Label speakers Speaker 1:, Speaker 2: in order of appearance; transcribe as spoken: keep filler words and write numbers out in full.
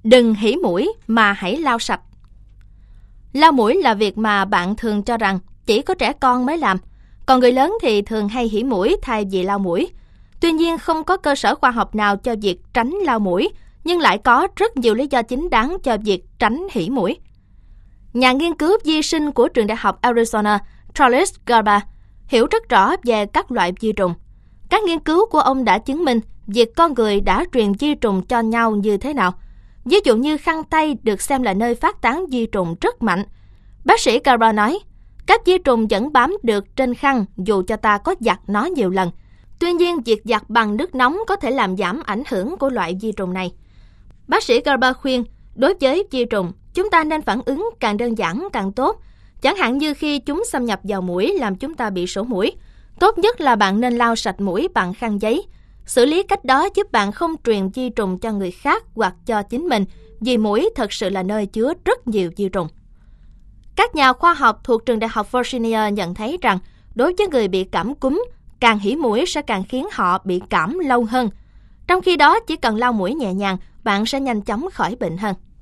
Speaker 1: Đừng hỉ mũi mà hãy lau sạch. Lau mũi là việc mà bạn thường cho rằng chỉ có trẻ con mới làm, còn người lớn thì thường hay hỉ mũi thay vì lau mũi. Tuy nhiên, không có cơ sở khoa học nào cho việc tránh lau mũi, nhưng lại có rất nhiều lý do chính đáng cho việc tránh hỉ mũi. Nhà nghiên cứu vi sinh của trường đại học Arizona, Charles Garba, hiểu rất rõ về các loại vi trùng. Các nghiên cứu của ông đã chứng minh việc con người đã truyền vi trùng cho nhau như thế nào. Ví dụ như khăn tay được xem là nơi phát tán vi trùng rất mạnh. Bác sĩ Garba nói, các vi trùng vẫn bám được trên khăn dù cho ta có giặt nó nhiều lần. Tuy nhiên, việc giặt bằng nước nóng có thể làm giảm ảnh hưởng của loại vi trùng này. Bác sĩ Garba khuyên, đối với vi trùng, chúng ta nên phản ứng càng đơn giản càng tốt. Chẳng hạn như khi chúng xâm nhập vào mũi làm chúng ta bị sổ mũi. Tốt nhất là bạn nên lau sạch mũi bằng khăn giấy. Xử lý cách đó giúp bạn không truyền vi trùng cho người khác hoặc cho chính mình, vì mũi thật sự là nơi chứa rất nhiều vi trùng. Các nhà khoa học thuộc trường đại học Virginia nhận thấy rằng, đối với người bị cảm cúm, càng hỉ mũi sẽ càng khiến họ bị cảm lâu hơn. Trong khi đó, chỉ cần lau mũi nhẹ nhàng, bạn sẽ nhanh chóng khỏi bệnh hơn.